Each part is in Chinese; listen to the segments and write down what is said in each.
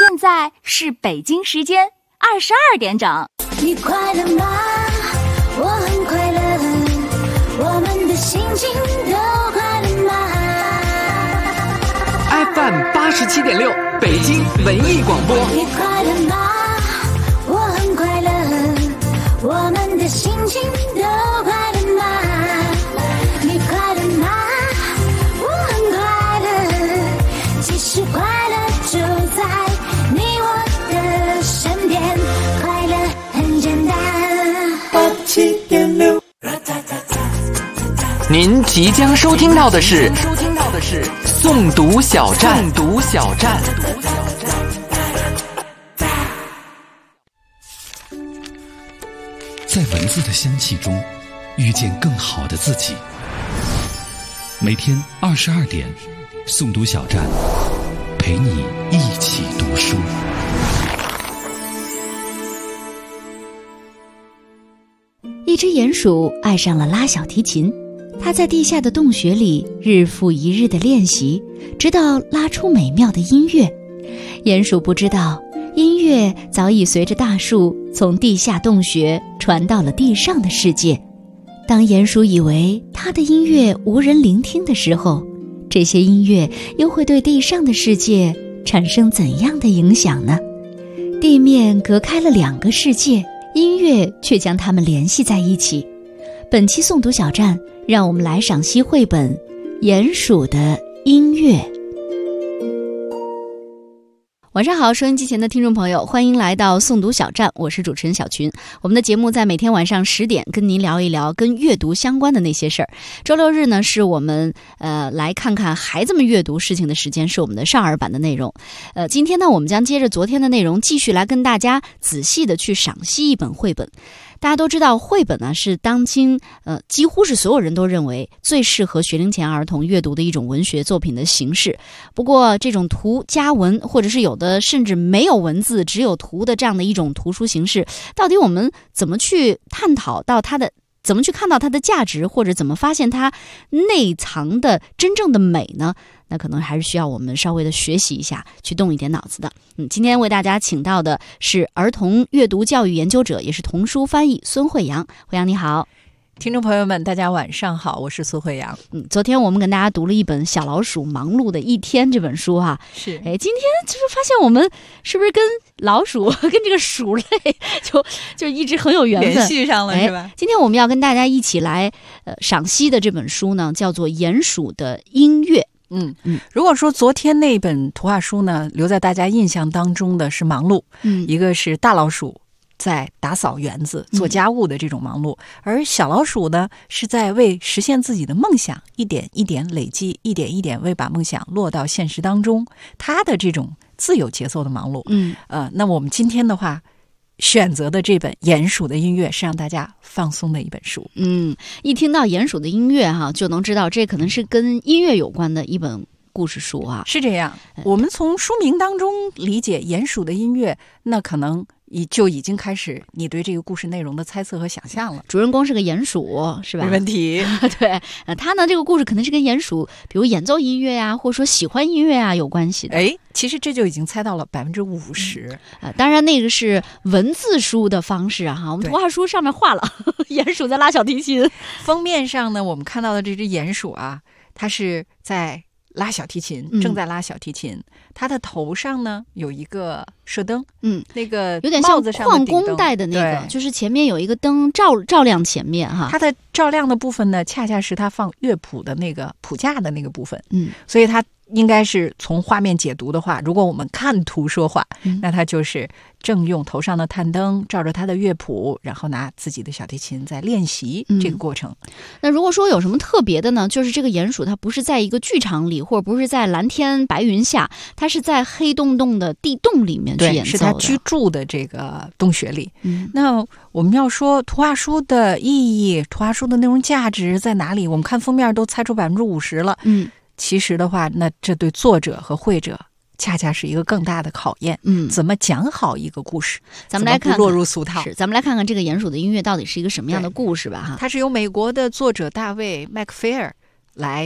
现在是北京时间22点整。 你快乐吗？我很快乐，我们的心情都快乐吗？ FM 87.6北京文艺广播。 你快乐吗？我很快乐，我们的心情都快乐吗？你快乐吗？我很快乐，其实快乐就在你我的身边，快乐很简单。87.6。 您即将收听到的是诵读小站。 在文字的香气中遇见更好的自己。每天22点，诵读小站，陪你一起读书。 一只鼹鼠爱上了拉小提琴，它在地下的洞穴里日复一日的练习，直到拉出美妙的音乐。鼹鼠不知道，音乐早已随着大树从地下洞穴传到了地上的世界。当鼹鼠以为它的音乐无人聆听的时候，这些音乐又会对地上的世界产生怎样的影响呢？地面隔开了两个世界，音乐却将它们联系在一起。本期诵读小站，让我们来赏析绘本《鼹鼠的音乐》。晚上好，收音机前的听众朋友，欢迎来到诵读小站，我是主持人小群。我们的节目在每天晚上10点跟您聊一聊跟阅读相关的那些事儿。周六日呢，是我们来看看孩子们阅读事情的时间，是我们的少儿版的内容。今天呢，我们将接着昨天的内容，继续来跟大家仔细的去赏析一本绘本。大家都知道，绘本呢是当今几乎是所有人都认为最适合学龄前儿童阅读的一种文学作品的形式。不过，这种图加文，或者是有的甚至没有文字只有图的这样的一种图书形式，到底我们怎么去探讨到它的？怎么去看到它的价值，或者怎么发现它内藏的真正的美呢？那可能还是需要我们稍微的学习一下，去动一点脑子的。今天为大家请到的是儿童阅读教育研究者，也是童书翻译孙慧阳。慧阳你好。 听众朋友们，大家晚上好，我是孙慧阳。 昨天我们跟大家读了一本《小老鼠忙碌的一天》这本书哈。 是。 今天就是发现我们是不是跟老鼠跟这个鼠类就一直很有缘分， 联系上了是吧？ 今天我们要跟大家一起来赏析的这本书呢，叫做《鼹鼠的音乐》。 如果说昨天那本图画书呢，留在大家印象当中的是忙碌，一个是大老鼠在打扫园子做家务的这种忙碌，而小老鼠呢是在为实现自己的梦想一点一点累积，一点一点为把梦想落到现实当中，它的这种自由节奏的忙碌。那么我们今天的话选择的这本《鼹鼠的音乐》是让大家放松的一本书。 一听到鼹鼠的音乐哈，就能知道这可能是跟音乐有关的一本故事书啊。 是这样，我们从书名当中理解鼹鼠的音乐，那可能就已经开始你对这个故事内容的猜测和想象了。 主人公是个鼹鼠，是吧？ 没问题。 对，他呢这个故事可能是跟鼹鼠，比如演奏音乐啊，或者说喜欢音乐啊有关系的。 其实这就已经猜到了50%。 当然那个是文字书的方式啊，我们图画书上面画了鼹鼠在拉小提琴。 封面上呢，我们看到的这只鼹鼠啊，它是在拉小提琴，正在拉小提琴。它的头上呢有一个射灯，那个有点像矿工戴的那个，就是前面有一个灯照亮前面哈。 它的照亮的部分呢，恰恰是它放乐谱的那个谱架的那个部分。所以它应该是从画面解读的话，如果我们看图说话，那它就是正用头上的探灯照着它的乐谱，然后拿自己的小提琴在练习这个过程。 那如果说有什么特别的呢，就是这个鼹鼠它不是在一个剧场里，或者不是在蓝天白云下，它是在黑洞洞的地洞里面去演奏的， 是它居住的这个洞穴里。那我们要说图画书的意义，图画书的内容价值在哪里？我们看封面都猜出50%了。其实的话，那这对作者和绘者恰恰是一个更大的考验。怎么讲好一个故事？ 咱们来看看， 不落入俗套。 咱们来看看这个鼹鼠的音乐到底是一个什么样的故事吧。哈， 它是由美国的作者大卫·麦克菲尔来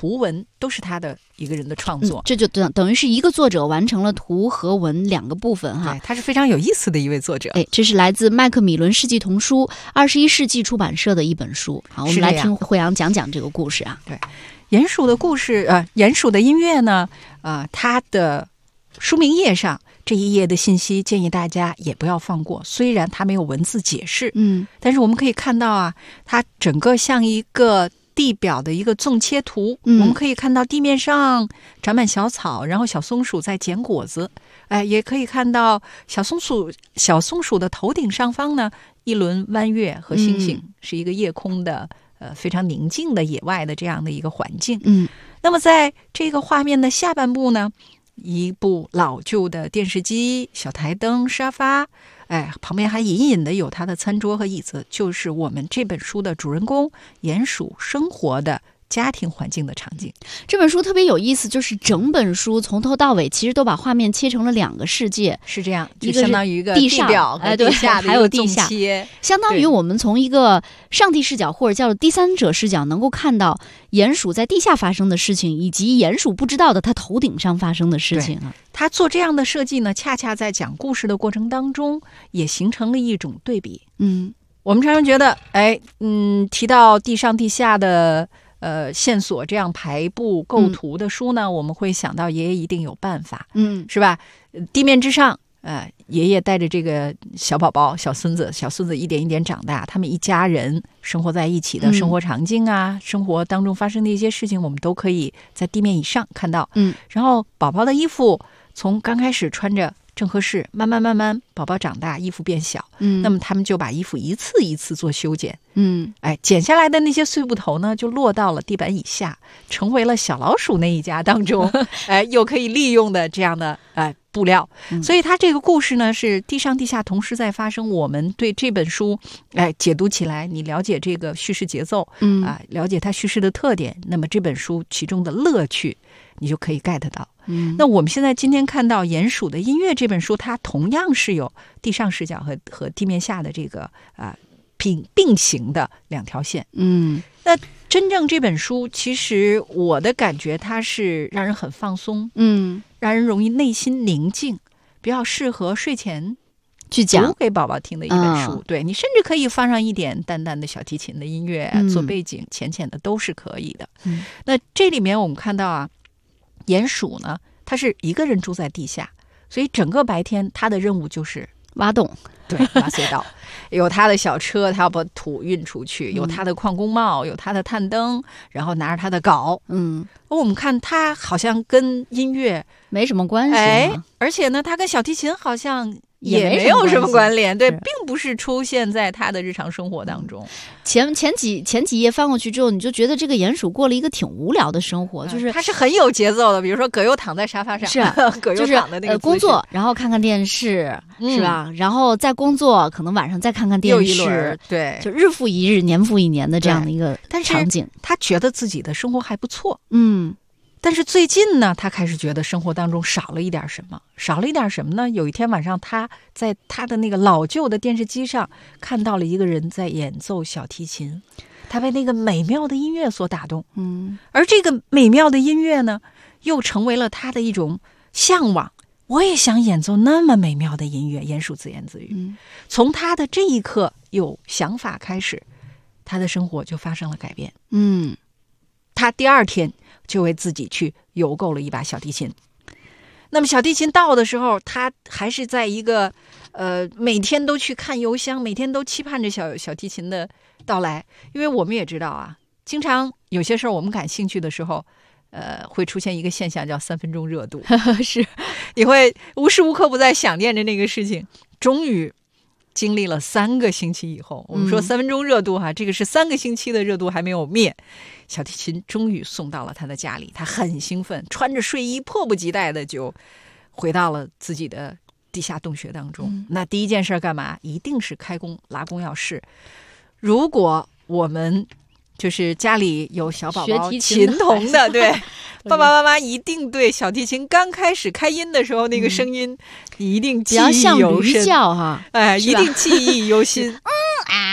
图文都是他的一个人的创作。 这就等于是一个作者完成了图和文两个部分哈。 他是非常有意思的一位作者。 这是来自麦克米伦世纪童书21世纪出版社的一本书。好，我们来听慧阳讲讲这个故事啊。 对，鼹鼠的故事，鼹鼠的音乐呢，它的书名页上这一页的信息建议大家也不要放过，虽然它没有文字解释，但是我们可以看到啊，它整个像一个地表的一个纵切图，我们可以看到地面上长满小草，然后小松鼠在捡果子，也可以看到小松鼠的头顶上方呢，一轮弯月和星星，是一个夜空的非常宁静的野外的这样的一个环境。那么在这个画面的下半部呢，一部老旧的电视机、小台灯、沙发，旁边还隐隐的有它的餐桌和椅子，就是我们这本书的主人公鼹鼠生活的家庭环境的场景。 这本书特别有意思，就是整本书从头到尾其实都把画面切成了2个世界。 是这样， 就相当于一个地上表和地下的还有地下，相当于我们从一个上帝视角或者叫做第三者视角，能够看到鼹鼠在地下发生的事情，以及鼹鼠不知道的他头顶上发生的事情啊。 他做这样的设计呢，恰恰在讲故事的过程当中，也形成了一种对比。我们常常觉得，提到地上地下的线索这样排布构图的书呢，我们会想到爷爷一定有办法，是吧？地面之上，爷爷带着这个小宝宝、小孙子一点一点长大，他们一家人生活在一起的生活场景啊，生活当中发生的一些事情，我们都可以在地面以上看到。然后宝宝的衣服从刚开始穿着正合适，慢慢宝宝长大，衣服变小，那么他们就把衣服一次一次做修剪，剪下来的那些碎布头呢，就落到了地板以下，成为了小老鼠那一家当中又可以利用的这样的布料。所以它这个故事呢，是地上地下同时在发生。我们对这本书解读起来，你了解这个叙事节奏，了解它叙事的特点，那么这本书其中的乐趣你就可以 get 到。那我们现在今天看到《鼹鼠的音乐》这本书，它同样是有地上视角和地面下的这个并行的2条线。那真正这本书，其实我的感觉它是让人很放松，让人容易内心宁静，比较适合睡前去讲读给宝宝听的一本书。对，你甚至可以放上一点淡淡的小提琴的音乐做背景，浅浅的都是可以的。那这里面我们看到啊，鼹鼠呢，他是一个人住在地下，所以整个白天他的任务就是挖洞， 对，挖隧道，有他的小车，他要把土运出去，有他的矿工帽，有他的探灯，然后拿着他的镐。我们看他好像跟音乐没什么关系， 而且呢，他跟小提琴好像也没有什么关联，对，并不是出现在他的日常生活当中。 前几页翻过去之后，你就觉得这个鼹鼠过了一个挺无聊的生活，就是他是很有节奏的。比如说葛优躺在沙发上， 是葛优躺的那个工作，然后看看电视，是吧？然后再工作，可能晚上再看看电视， 对， 就日复一日，年复一年的这样的一个场景。 他觉得自己的生活还不错，但是最近呢，他开始觉得生活当中少了一点什么呢？有一天晚上，他在他的那个老旧的电视机上看到了一个人在演奏小提琴，他被那个美妙的音乐所打动，而这个美妙的音乐呢，又成为了他的一种向往。我也想演奏那么美妙的音乐，鼹鼠自言自语。从他的这一刻有想法开始，他的生活就发生了改变。他第2天就为自己去邮购了一把小提琴。那么小提琴到的时候，他还是在一个每天都去看邮箱，每天都期盼着小提琴的到来。因为我们也知道啊，经常有些事儿我们感兴趣的时候，会出现一个现象叫3分钟热度。 是， 你会无时无刻不在想念着那个事情。终于经历了3个星期以后，我们说3分钟热度这个是3个星期的热度还没有灭，小提琴终于送到了他的家里，他很兴奋，穿着睡衣迫不及待的就回到了自己的地下洞穴当中。那第一件事干嘛？一定是开工拉弓要试。如果我们就是家里有小宝宝琴童的，对，爸爸妈妈一定对小提琴刚开始开音的时候那个声音，一定记忆犹深， 比较像驴叫哈， 一定记忆犹新。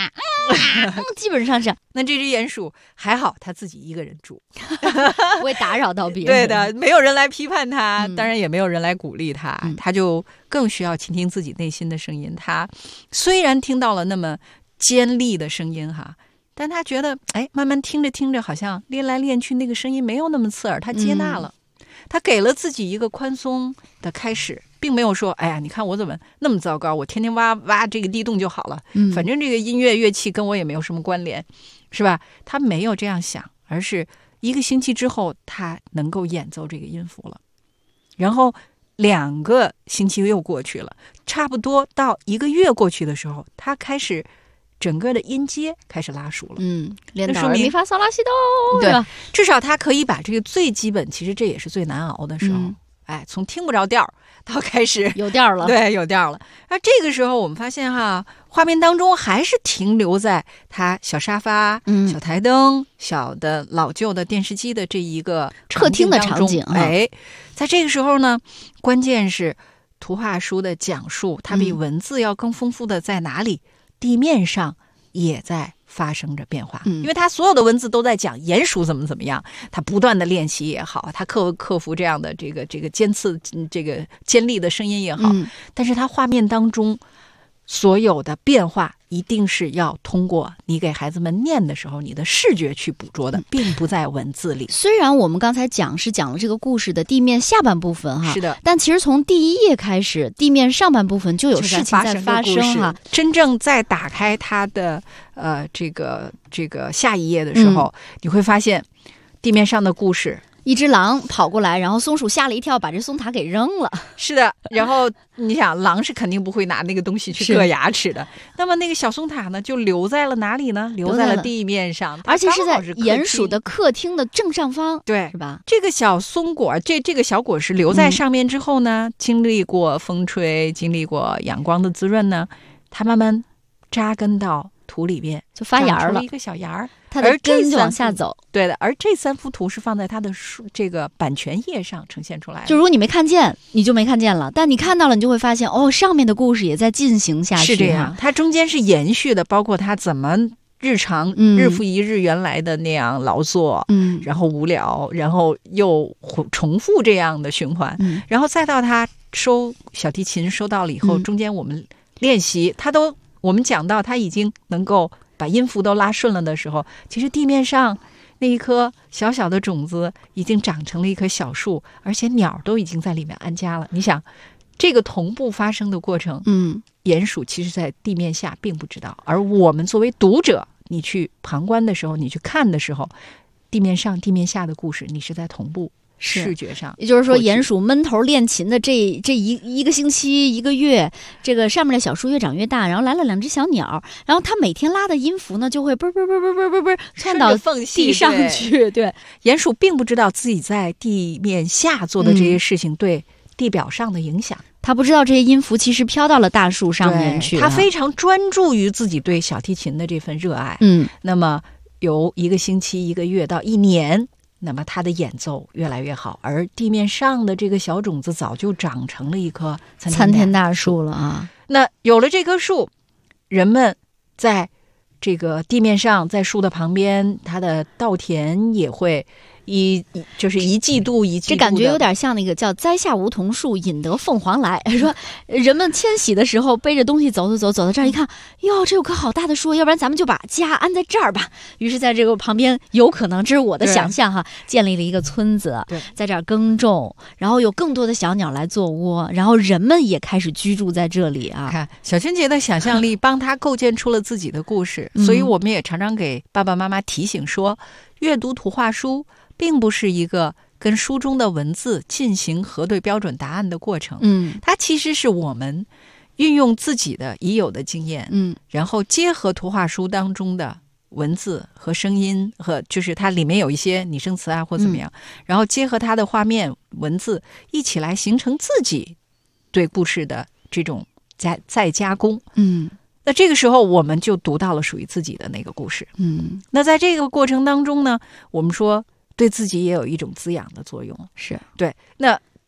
基本上是。 那这只鼹鼠还好，它自己一个人住， 不会打扰到别人。 对的，没有人来批判它，当然也没有人来鼓励它，它就更需要倾听自己内心的声音。它虽然听到了那么尖利的声音哈，但他觉得慢慢听着听着，好像练来练去那个声音没有那么刺耳，他接纳了，他给了自己一个宽松的开始，并没有说哎呀你看我怎么那么糟糕，我天天挖挖这个地洞就好了，反正这个音乐乐器跟我也没有什么关联，是吧？他没有这样想，而是1个星期之后他能够演奏这个音符了，然后2个星期又过去了，差不多到1个月过去的时候，他开始整个的音阶开始拉熟了， 练到咪发嗦拉西哆， 对，至少他可以把这个最基本，其实这也是最难熬的时候，从听不着调到开始有调了， 对，有调了。那这个时候我们发现哈，画面当中还是停留在他小沙发、小台灯、小的老旧的电视机的这一个客厅的场景。 在这个时候呢，关键是图画书的讲述，它比文字要更丰富的在哪里？地面上也在发生着变化，因为他所有的文字都在讲鼹鼠怎么样，他不断的练习也好，他克服这样的这个尖刺这个尖利的声音也好，但是他画面当中所有的变化一定是要通过你给孩子们念的时候，你的视觉去捕捉的，并不在文字里。 虽然我们刚才讲了这个故事的地面下半部分哈， 是的， 但其实从第1页开始，地面上半部分就有事情在发生哈。 真正在打开它的这个下一页的时候，你会发现地面上的故事。 一只狼跑过来，然后松鼠吓了一跳，把这松塔给扔了。 是的，然后你想，狼是肯定不会拿那个东西去硌牙齿的。那么那个小松塔呢，就留在了哪里呢？留在了地面上， 而且是在鼹鼠的客厅的正上方， 对， 是吧？ 这个小松果，这个小果实留在上面之后呢，经历过风吹，经历过阳光的滋润呢，它慢慢扎根到土里边， 就发芽了， 一个小芽儿。 它的根就往下走， 对的。而这3幅图是放在它的这个版权页上呈现出来的。 就如果你没看见，你就没看见了；但你看到了，你就会发现，上面的故事也在进行下去。 是这样，它中间是延续的，包括它怎么日常日复一日原来的那样劳作，然后无聊，然后又重复这样的循环，然后再到他收小提琴收到了以后，中间我们练习，我们讲到他已经能够把音符都拉顺了的时候，其实地面上那一颗小小的种子已经长成了一棵小树，而且鸟都已经在里面安家了。你想，这个同步发生的过程，鼹鼠其实在地面下并不知道，而我们作为读者，你去旁观的时候，你去看的时候，地面上地面下的故事你是在同步视觉上。 也就是说，鼹鼠闷头练琴的这一个星期1个月，这个上面的小树越长越大，然后来了2只小鸟，然后它每天拉的音符呢就会啵啵啵啵啵啵啵窜到地上去。对， 鼹鼠并不知道自己在地面下做的这些事情对地表上的影响， 他不知道这些音符其实飘到了大树上面去。 他非常专注于自己对小提琴的这份热爱。那么由1个星期、1个月到1年。那么他的演奏越来越好，而地面上的这个小种子早就长成了一棵参天大树了啊！ 那有了这棵树，人们在这个地面上，在树的旁边，它的稻田也会就是一季度一季度的， 这感觉有点像那个叫栽下梧桐树，引得凤凰来。说人们迁徙的时候背着东西走到这儿一看，哟，这有棵好大的树，要不然咱们就把家安在这儿吧。于是在这个旁边，有可能这是我的想象哈，建立了一个村子，在这儿耕种，然后有更多的小鸟来做窝，然后人们也开始居住在这里啊。 看小娟姐的想象力帮他构建出了自己的故事，所以我们也常常给爸爸妈妈提醒说，阅读图画书并不是一个跟书中的文字进行核对标准答案的过程，它其实是我们运用自己的已有的经验，然后结合图画书当中的文字和声音，和就是它里面有一些拟声词啊或怎么样，然后结合它的画面文字一起来形成自己对故事的这种再加工。那这个时候我们就读到了属于自己的那个故事。那在这个过程当中呢，我们说对自己也有一种滋养的作用。 是对。那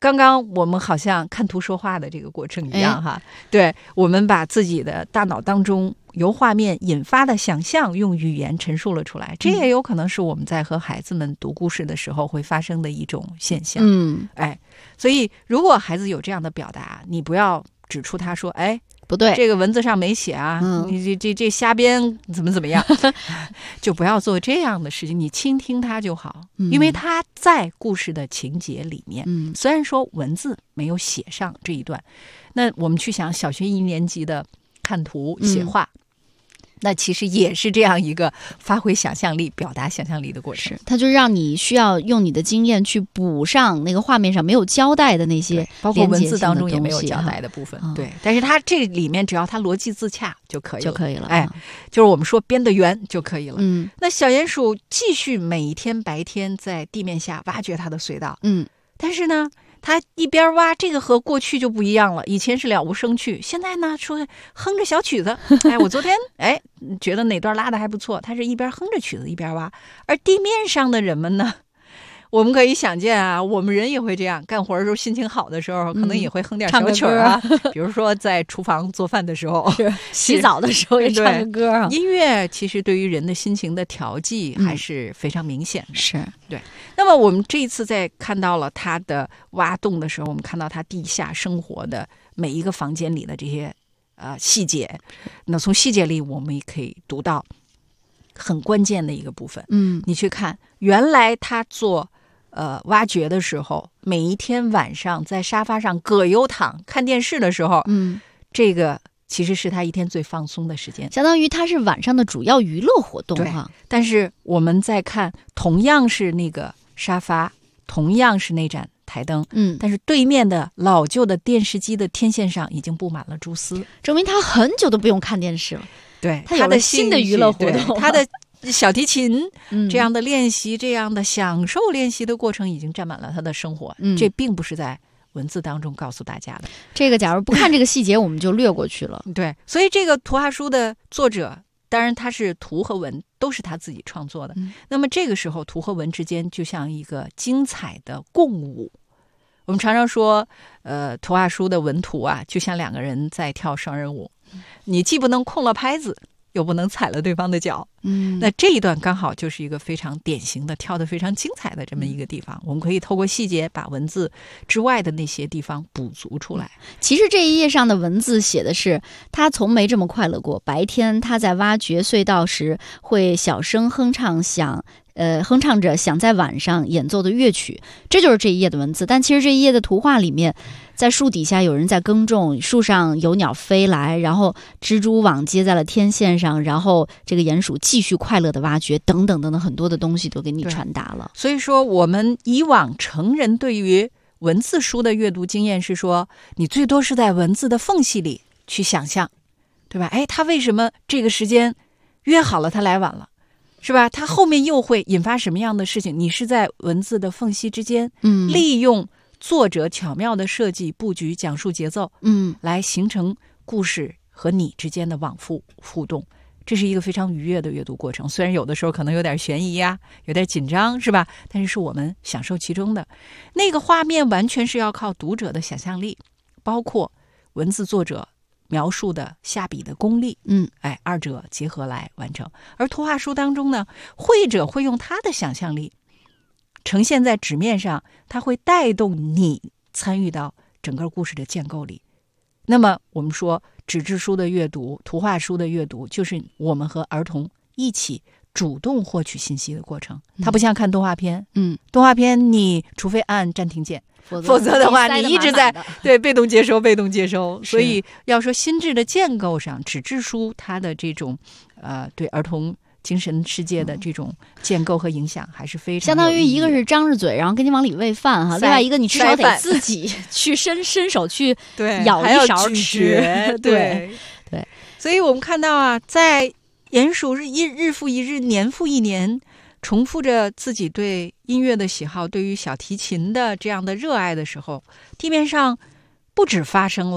刚刚我们好像看图说话的这个过程一样哈，对，我们把自己的大脑当中由画面引发的想象用语言陈述了出来，这也有可能是我们在和孩子们读故事的时候会发生的一种现象。所以如果孩子有这样的表达，你不要指出他说不对， 这个文字上没写啊，你这瞎编怎么样，就不要做这样的事情，你倾听他就好，因为他在故事的情节里面，虽然说文字没有写上这一段，那我们去想小学1年级的看图写画，那其实也是这样一个发挥想象力、表达想象力的过程。 它就让你需要用你的经验去补上那个画面上没有交代的那些， 包括文字当中也没有交代的部分。对，但是它这里面只要它逻辑自洽就可以了。就是我们说编得圆就可以了。那小鼹鼠继续每一天白天在地面下挖掘它的隧道。但是呢，他一边挖，这个和过去就不一样了。以前是了无生趣，现在呢说哼着小曲子。我昨天觉得哪段拉的还不错，他是一边哼着曲子一边挖。而地面上的人们呢，我们可以想见啊，我们人也会这样，干活的时候心情好的时候，可能也会哼点小曲啊。比如说在厨房做饭的时候， 洗澡的时候也唱个歌啊。 音乐其实对于人的心情的调剂还是非常明显的。 是对。那么我们这一次在看到了它的挖洞的时候，我们看到它地下生活的每一个房间里的这些细节。那从细节里我们也可以读到很关键的一个部分。你去看，原来他做挖掘的时候，每一天晚上在沙发上葛优躺看电视的时候，这个其实是他一天最放松的时间， 相当于他是晚上的主要娱乐活动哈。 但是我们再看，同样是那个沙发，同样是那盏台灯，但是对面的老旧的电视机的天线上已经布满了蛛丝， 证明他很久都不用看电视了。 对， 他有了新的娱乐活动， 他的小提琴这样的练习，这样的享受练习的过程已经占满了他的生活。这并不是在文字当中告诉大家的。 这个假如不看这个细节，我们就略过去了。 对，所以这个图画书的作者，当然他是图和文都是他自己创作的。那么这个时候，图和文之间就像一个精彩的共舞。我们常常说，图画书的文图啊，就像两个人在跳双人舞，你既不能空了拍子，又不能踩了对方的脚。那这一段刚好就是一个非常典型的跳得非常精彩的这么一个地方。我们可以透过细节把文字之外的那些地方补足出来。 其实这一页上的文字写的是，他从没这么快乐过。白天他在挖掘隧道时会小声哼唱着想在晚上演奏的乐曲，这就是这一页的文字。但其实这一页的图画里面，在树底下有人在耕种，树上有鸟飞来，然后蜘蛛网接在了天线上，然后这个鼹鼠继续快乐的挖掘，等等等等，很多的东西都给你传达了。 所以说我们以往成人对于文字书的阅读经验是说，你最多是在文字的缝隙里去想象，对吧？他为什么这个时间约好了他来晚了，是吧？他后面又会引发什么样的事情？你是在文字的缝隙之间，利用作者巧妙的设计布局、讲述节奏，来形成故事和你之间的往复互动。这是一个非常愉悦的阅读过程，虽然有的时候可能有点悬疑啊，有点紧张，是吧？但是是我们享受其中的。那个画面完全是要靠读者的想象力，包括文字作者描述的下笔的功力，二者结合来完成。而图画书当中呢，绘者会用他的想象力呈现在纸面上，他会带动你参与到整个故事的建构里。那么我们说纸质书的阅读，图画书的阅读，就是我们和儿童一起主动获取信息的过程。它不像看动画片，动画片你除非按暂停键，否则的话你一直在被动接收。所以要说心智的建构上，纸质书它的这种对儿童精神世界的这种建构和影响还是非常相当于一个是张着嘴然后给你往里喂饭哈，另外一个你至少得自己去伸手去舀一勺吃。对， 所以我们看到啊，在鼹鼠日复一日年复一年重复着自己对音乐的喜好，对于小提琴的这样的热爱的时候，地面上不只发生了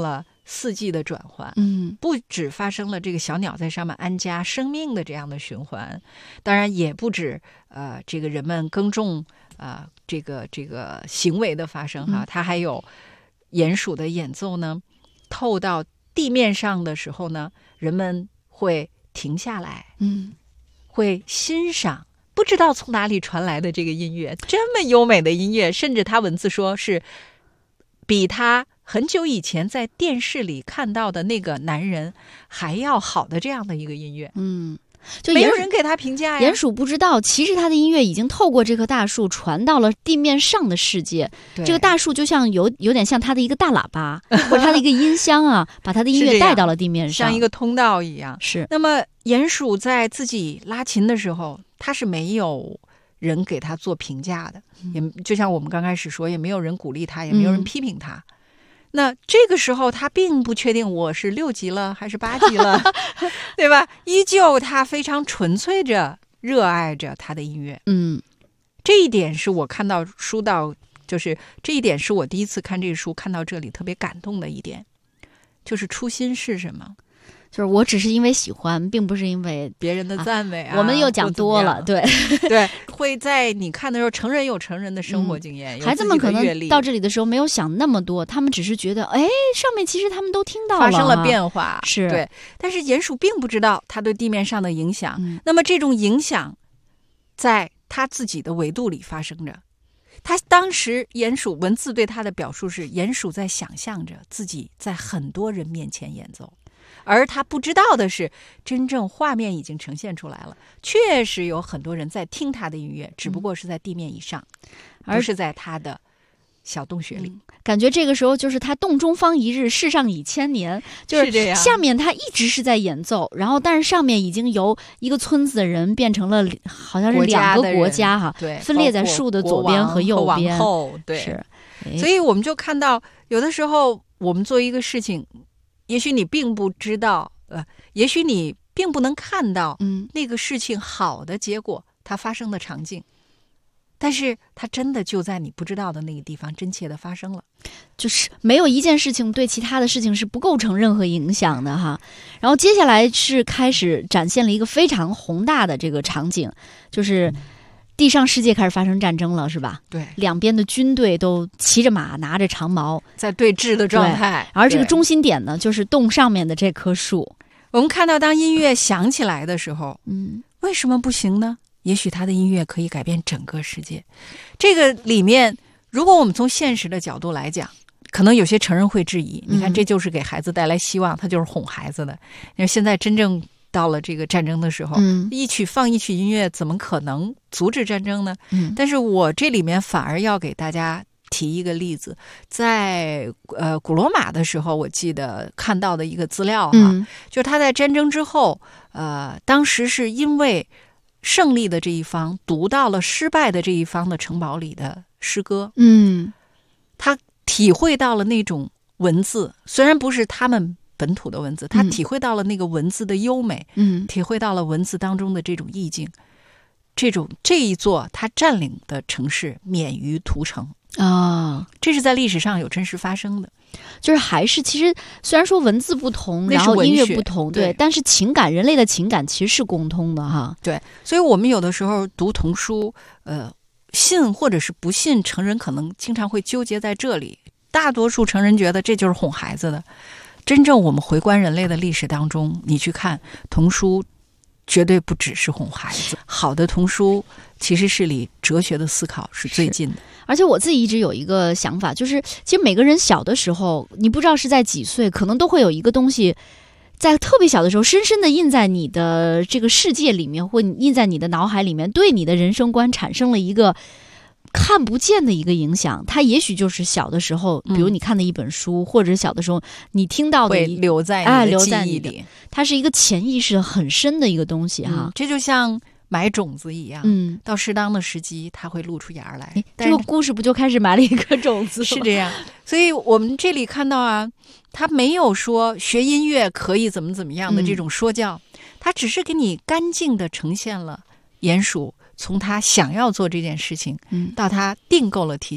四季的转换，不只发生了这个小鸟在上面安家生命的这样的循环，当然也不止这个人们耕种这个行为的发生哈，它还有鼹鼠的演奏呢，透到地面上的时候呢，人们会停下来，会欣赏不知道从哪里传来的这个音乐，这么优美的音乐，甚至他文字说是比他很久以前在电视里看到的那个男人还要好的这样的一个音乐。 就没有人给他评价呀。 鼹鼠不知道，其实他的音乐已经透过这棵大树传到了地面上的世界。这个大树就像有点像他的一个大喇叭，或者他的一个音箱啊，把他的音乐带到了地面上， 像一个通道一样。 是。 那么鼹鼠在自己拉琴的时候，他是没有人给他做评价的，也就像我们刚开始说，也没有人鼓励他，也没有人批评他。那这个时候他并不确定我是6级了还是8级了对吧？依旧他非常纯粹着热爱着他的音乐。这一点是我看到书到，就是这一点是我第一次看这个书看到这里特别感动的一点，就是初心是什么？ 就是我只是因为喜欢，并不是因为别人的赞美我们又讲多了，对对，会在你看的时候，成人有成人的生活经验， 孩子们可能到这里的时候没有想那么多，他们只是觉得，哎，上面其实他们都听到了， 发生了变化， 是对。但是鼹鼠并不知道它对地面上的影响，那么这种影响在他自己的维度里发生着。他当时鼹鼠文字对他的表述是，鼹鼠在想象着自己在很多人面前演奏。而他不知道的是，真正画面已经呈现出来了，确实有很多人在听他的音乐，只不过是在地面以上，而是在他的小洞穴里。 感觉这个时候就是他洞中方一日，世上已千年，就是这样。 下面他一直是在演奏，然后但是上面已经由一个村子的人变成了好像是2个国家哈， 对， 分裂在树的左边和右边。 对， 是。 所以我们就看到，有的时候我们做一个事情，也许你并不知道，也许你并不能看到，那个事情好的结果，它发生的场景，但是它真的就在你不知道的那个地方真切的发生了。 就是没有一件事情对其他的事情是不构成任何影响的哈。然后接下来是开始展现了一个非常宏大的这个场景，就是地上世界开始发生战争了，是吧？ 对， 两边的军队都骑着马，拿着长矛， 在对峙的状态。 而这个中心点呢，就是洞上面的这棵树。 我们看到，当音乐响起来的时候，为什么不行呢？也许他的音乐可以改变整个世界。这个里面，如果我们从现实的角度来讲，可能有些成人会质疑，你看，这就是给孩子带来希望，他就是哄孩子的。因为现在真正到了这个战争的时候，一曲音乐怎么可能阻止战争呢？但是我这里面反而要给大家提一个例子，在古罗马的时候，我记得看到的一个资料哈，就是他在战争之后，当时是因为胜利的这一方读到了失败的这一方的城堡里的诗歌，他体会到了那种文字，虽然不是他们本土的文字，他体会到了那个文字的优美，体会到了文字当中的这种意境，这一座他占领的城市免于屠城啊， 这是在历史上有真实发生的。 就是还是其实虽然说文字不同，然后音乐不同，对，但是人类的情感其实是共通的哈。 对，所以我们有的时候读童书，信或者是不信，成人可能经常会纠结在这里。大多数成人觉得这就是哄孩子的。真正我们回观人类的历史当中，你去看童书，绝对不只是哄孩子。好的童书其实是离哲学的思考是最近的。 而且我自己一直有一个想法，就是其实每个人小的时候，你不知道是在几岁，可能都会有一个东西在特别小的时候深深的印在你的这个世界里面，或印在你的脑海里面，对你的人生观产生了一个看不见的一个影响。它也许就是小的时候，比如你看的一本书，或者小的时候你听到的， 会留在你的记忆里， 它是一个潜意识很深的一个东西哈。 这就像埋种子一样，到适当的时机它会露出芽来。 这个故事不就开始埋了一颗种子？ 是这样。所以我们这里看到啊，他没有说学音乐可以怎么样的这种说教，他只是给你干净的呈现了鼹鼠从他想要做这件事情，到他订购了提琴，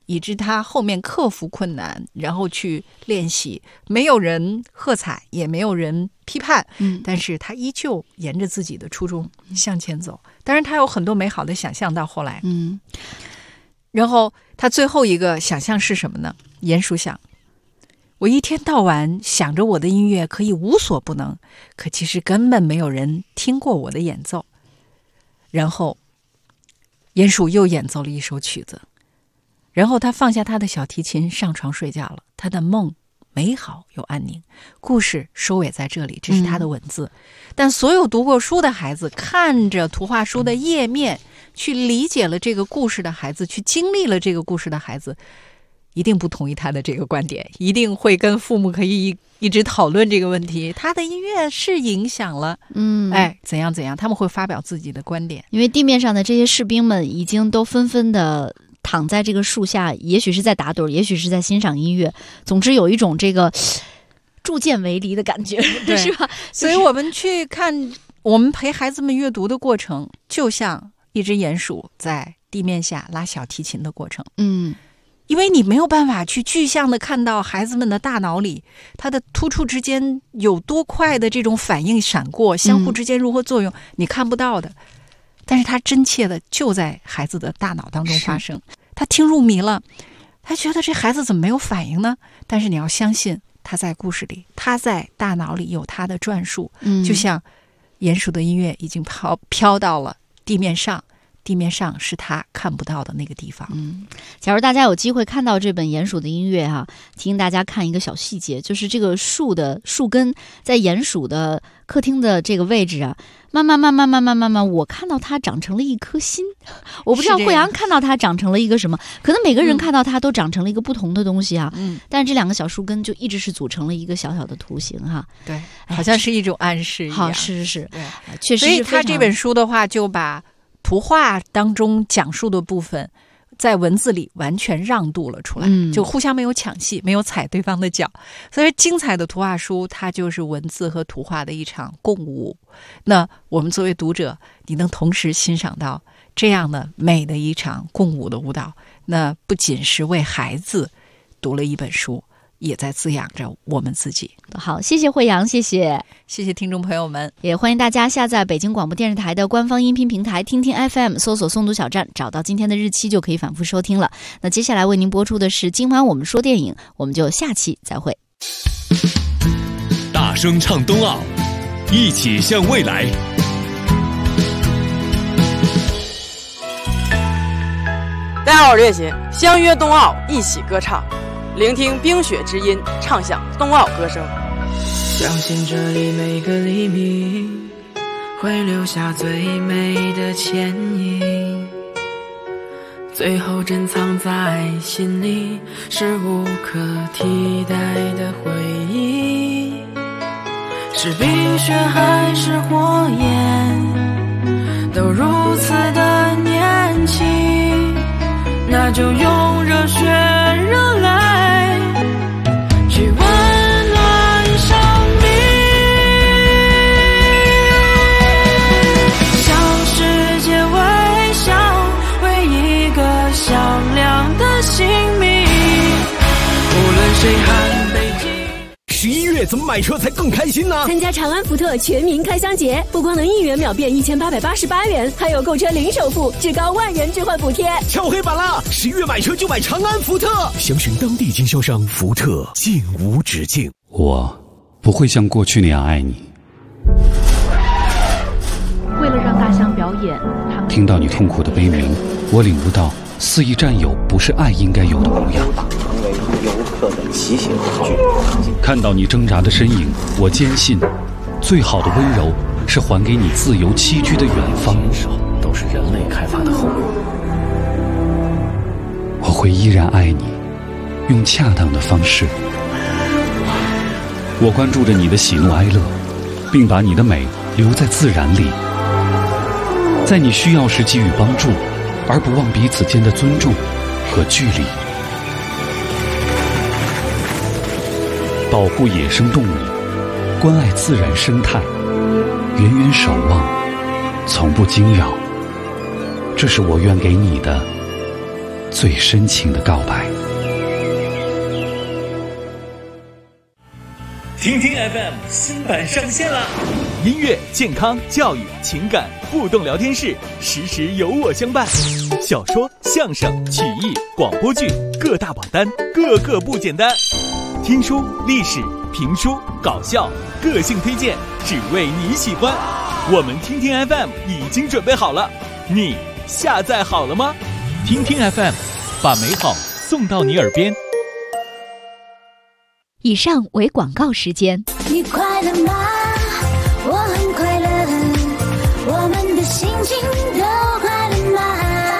以致他后面克服困难，然后去练习，没有人喝彩，也没有人批判，但是他依旧沿着自己的初衷向前走。当然他有很多美好的想象到后来，然后他最后一个想象是什么呢？鼹鼠想，我一天到晚想着我的音乐可以无所不能，可其实根本没有人听过我的演奏。然后鼹鼠又演奏了一首曲子，然后他放下他的小提琴，上床睡觉了。他的梦美好又安宁。故事收尾在这里，这是他的文字。但所有读过书的孩子，看着图画书的页面，去理解了这个故事的孩子，去经历了这个故事的孩子，一定不同意他的这个观点，一定会跟父母可以一直讨论这个问题。他的音乐是影响了，怎样怎样，他们会发表自己的观点。 因为地面上的这些士兵们已经都纷纷的躺在这个树下，也许是在打盹，也许是在欣赏音乐，总之有一种这个铸剑为犁的感觉，是吧？ 所以我们去看，我们陪孩子们阅读的过程，就像一只鼹鼠在地面下拉小提琴的过程。因为你没有办法去具象的看到孩子们的大脑里，他的突触之间有多快的这种反应闪过，相互之间如何作用，你看不到的。但是他真切的就在孩子的大脑当中发生。他听入迷了，他觉得这孩子怎么没有反应呢？但是你要相信，他在故事里，他在大脑里有他的转述，就像鼹鼠的音乐已经飘到了地面上，地面上是他看不到的那个地方。 假如大家有机会看到这本鼹鼠的音乐提醒大家看一个小细节，就是这个树的树根在鼹鼠的客厅的这个位置慢慢，我看到它长成了一颗心。我不知道慧阳看到它长成了一个什么，可能每个人看到它都长成了一个不同的东西但是这两个小树根就一直是组成了一个小小的图形对，好像是一种暗示一样。 好，是，对，确实是。 所以他这本书的话，就把图画当中讲述的部分在文字里完全让渡了出来，就互相没有抢戏，没有踩对方的脚。所以精彩的图画书，它就是文字和图画的一场共舞。那我们作为读者，你能同时欣赏到这样的美的一场共舞的舞蹈，那不仅是为孩子读了一本书，也在滋养着我们自己。 好，谢谢慧阳，谢谢听众朋友们， 也欢迎大家下载北京广播电视台的官方音频平台听听 FM， 搜索诵读小站，找到今天的日期就可以反复收听了。那接下来为您播出的是今晚我们说电影，我们就下期再会。 大声唱冬奥，一起向未来。 大家好，我是岳琴，相约冬奥，一起歌唱，聆听冰雪之音，唱响冬奥歌声。 相信这里每个黎明会留下最美的倩影，最后珍藏在心里是无可替代的回忆。是冰雪还是火焰，都如此的年轻，那就用热血热泪去温暖生命，向世界微笑，为一个响亮的姓名，无论谁喊北京。 11月怎么买车才更开心呢？ 参加长安福特全民开箱节，不光能1元秒变1888元，还有购车零首付，至高万元置换补贴。 敲黑板啦！11月买车就买长安福特，详询当地经销商。福特，尽无止境。 我不会像过去那样爱你。 为了让大象表演，他们听到你痛苦的悲鸣，我领悟到肆意占有不是爱应该有的模样。 成为游客的骑行工具。 看到你挣扎的身影，我坚信，最好的温柔是还给你自由栖居的远方。 都是人类开发的后果。 我会依然爱你，用恰当的方式。我关注着你的喜怒哀乐，并把你的美留在自然里，在你需要时给予帮助，而不忘彼此间的尊重和距离。保护野生动物，关爱自然生态，远远守望，从不惊扰，这是我愿给你的最深情的告白。 听听 FM 新版上线啦！音乐、健康、教育、情感互动聊天室，时时有我相伴。小说、相声、曲艺、广播剧各大榜单，个个不简单。听书、历史、评书、搞笑，个性推荐，只为你喜欢。我们听听 FM 已经准备好了，你下载好了吗？听听 FM， 把美好送到你耳边。 以上为广告时间。 你快乐吗？我很快乐，我们的心情都快乐吗？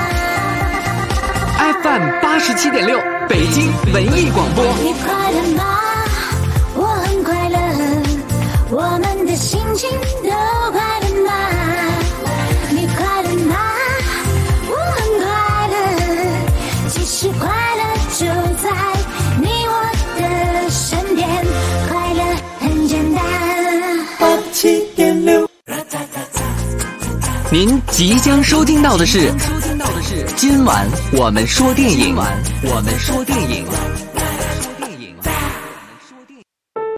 FM 87.6北京文艺广播。 你快乐吗？我很快乐，我们的心情都快乐吗？你快乐吗？我很快乐，其实快乐就在你我的身边，快乐很简单。87.6。 您即将收听到的是今晚我们说电影。